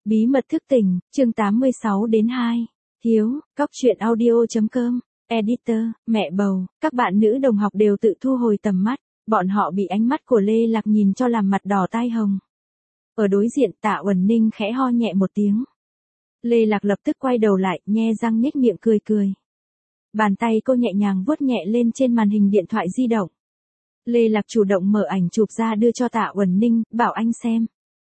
Bí mật thức tỉnh, chương 86-2. Hiếu, Cóc truyện audio.com. Editor, mẹ bầu, các bạn nữ đồng học đều tự thu hồi tầm mắt, bọn họ bị ánh mắt của Lê Lạc nhìn cho làm mặt đỏ tai hồng. Ở đối diện Tạ Uẩn Ninh khẽ ho nhẹ một tiếng. Lê Lạc lập tức quay đầu lại, nhe răng nhếch miệng cười cười. Bàn tay cô nhẹ nhàng vuốt nhẹ lên trên màn hình điện thoại di động. Lê Lạc chủ động mở ảnh chụp ra đưa cho Tạ Uẩn Ninh, bảo anh xem.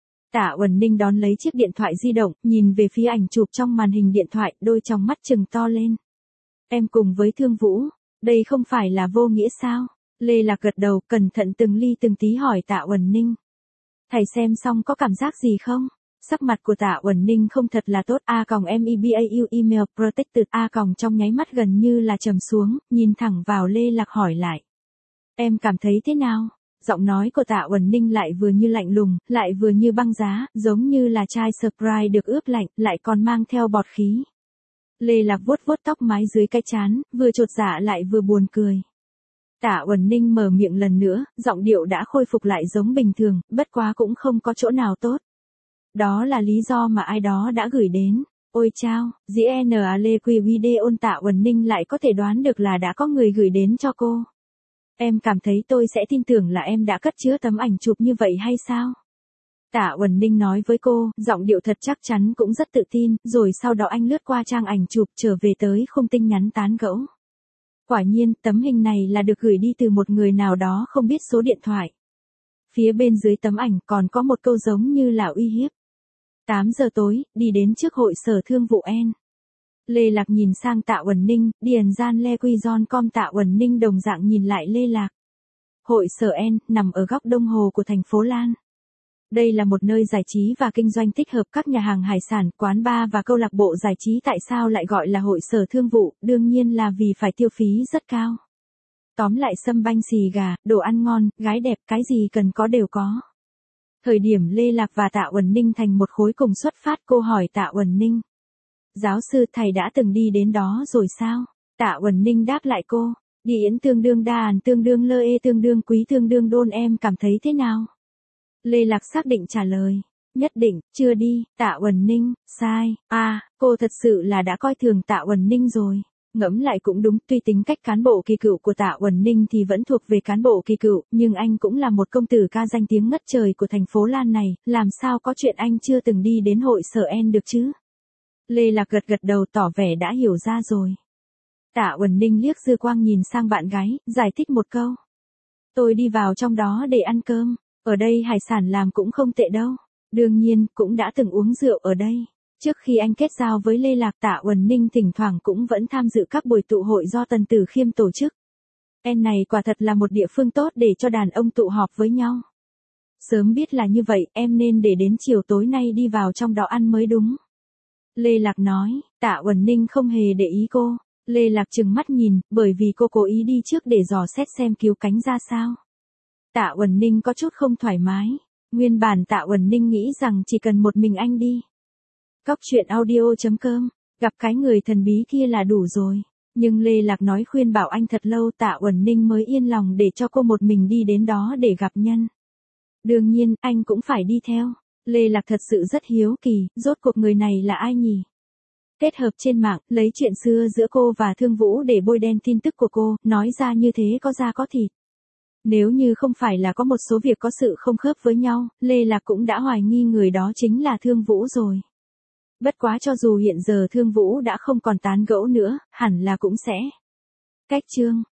Tạ Uẩn Ninh đón lấy chiếc điện thoại di động, nhìn về phía ảnh chụp trong màn hình điện thoại, đôi tròng mắt trừng to lên. Em cùng với Thương Vũ, đây không phải là vô nghĩa sao? Lê Lạc gật đầu, cẩn thận từng ly từng tí hỏi Tạ Uẩn Ninh. Thầy xem xong có cảm giác gì không? Sắc mặt của Tạ Uẩn Ninh không thật là tốt. MEBAU email protected trong nháy mắt gần như là trầm xuống, nhìn thẳng vào Lê Lạc hỏi lại. Em cảm thấy thế nào? Giọng nói của Tạ Uẩn Ninh lại vừa như lạnh lùng, lại vừa như băng giá, giống như là chai Sprite được ướp lạnh, lại còn mang theo bọt khí. Lê Lạc vuốt vuốt tóc mái dưới cái trán, vừa chột dạ lại vừa buồn cười. Tạ Uẩn Ninh mở miệng lần nữa, giọng điệu đã khôi phục lại giống bình thường, bất quá cũng không có chỗ nào tốt. Đó là lý do mà ai đó đã gửi đến. Ôi chao, GNA Lê Quy video Tạ Uẩn Ninh lại có thể đoán được là đã có người gửi đến cho cô. Em cảm thấy tôi sẽ tin tưởng là em đã cất chứa tấm ảnh chụp như vậy hay sao? Tạ Uẩn Ninh nói với cô, giọng điệu thật chắc chắn cũng rất tự tin, rồi sau đó anh lướt qua trang ảnh chụp trở về tới khung tin nhắn tán gẫu. Quả nhiên, tấm hình này là được gửi đi từ một người nào đó không biết số điện thoại. Phía bên dưới tấm ảnh còn có một câu giống như là uy hiếp. 8 giờ tối, đi đến trước hội sở Thương Vụ N. Lê Lạc nhìn sang Tạ Uẩn Ninh, điền gian Le Quy Giòn Com. Tạ Uẩn Ninh đồng dạng nhìn lại Lê Lạc. Hội sở N, nằm ở góc đông hồ của thành phố Lan. Đây là một nơi giải trí và kinh doanh tích hợp các nhà hàng hải sản, quán bar và câu lạc bộ giải trí. Tại sao lại gọi là hội sở thương vụ? Đương nhiên là vì phải tiêu phí rất cao. Tóm lại sâm banh xì gà, đồ ăn ngon, gái đẹp, cái gì cần có đều có. Thời điểm Lê Lạc và Tạ Uẩn Ninh thành một khối cùng xuất phát, cô hỏi Tạ Uẩn Ninh. Giáo sư, thầy đã từng đi đến đó rồi sao? Tạ Uẩn Ninh đáp lại cô. Đi yến tương đương đàn, tương đương lơ ê, tương đương quý, tương đương đôn, em cảm thấy thế nào? Lê Lạc xác định trả lời. Nhất định, chưa đi. Tạ Uẩn Ninh, sai. Cô thật sự là đã coi thường Tạ Uẩn Ninh rồi. Ngẫm lại cũng đúng, tuy tính cách cán bộ kỳ cựu của Tạ Uẩn Ninh thì vẫn thuộc về cán bộ kỳ cựu, nhưng anh cũng là một công tử ca danh tiếng ngất trời của thành phố Lan này, làm sao có chuyện anh chưa từng đi đến hội sở N được chứ? Lê Lạc gật gật đầu tỏ vẻ đã hiểu ra rồi. Tạ Uẩn Ninh liếc dư quang nhìn sang bạn gái, giải thích một câu. Tôi đi vào trong đó để ăn cơm, ở đây hải sản làm cũng không tệ đâu. Đương nhiên, cũng đã từng uống rượu ở đây. Trước khi anh kết giao với Lê Lạc, Tạ Uẩn Ninh thỉnh thoảng cũng vẫn tham dự các buổi tụ hội do Tần Tử Khiêm tổ chức. N này quả thật là một địa phương tốt để cho đàn ông tụ họp với nhau. Sớm biết là như vậy, em nên để đến chiều tối nay đi vào trong đó ăn mới đúng. Lê Lạc nói. Tạ Uẩn Ninh không hề để ý cô. Lê Lạc trừng mắt nhìn, bởi vì cô cố ý đi trước để dò xét xem cứu cánh ra sao. Tạ Uẩn Ninh có chút không thoải mái. Nguyên bản Tạ Uẩn Ninh nghĩ rằng chỉ cần một mình anh đi. Cóc truyện audio.com. Gặp cái người thần bí kia là đủ rồi. Nhưng Lê Lạc nói khuyên bảo anh thật lâu, Tạ Uẩn Ninh mới yên lòng để cho cô một mình đi đến đó để gặp nhân. Đương nhiên, anh cũng phải đi theo. Lê Lạc thật sự rất hiếu kỳ, rốt cuộc người này là ai nhỉ? Kết hợp trên mạng, lấy chuyện xưa giữa cô và Thương Vũ để bôi đen tin tức của cô, nói ra như thế có da có thịt. Nếu như không phải là có một số việc có sự không khớp với nhau, Lê Lạc cũng đã hoài nghi người đó chính là Thương Vũ rồi. Bất quá cho dù hiện giờ Thương Vũ đã không còn tán gẫu nữa, hẳn là cũng sẽ cách chương.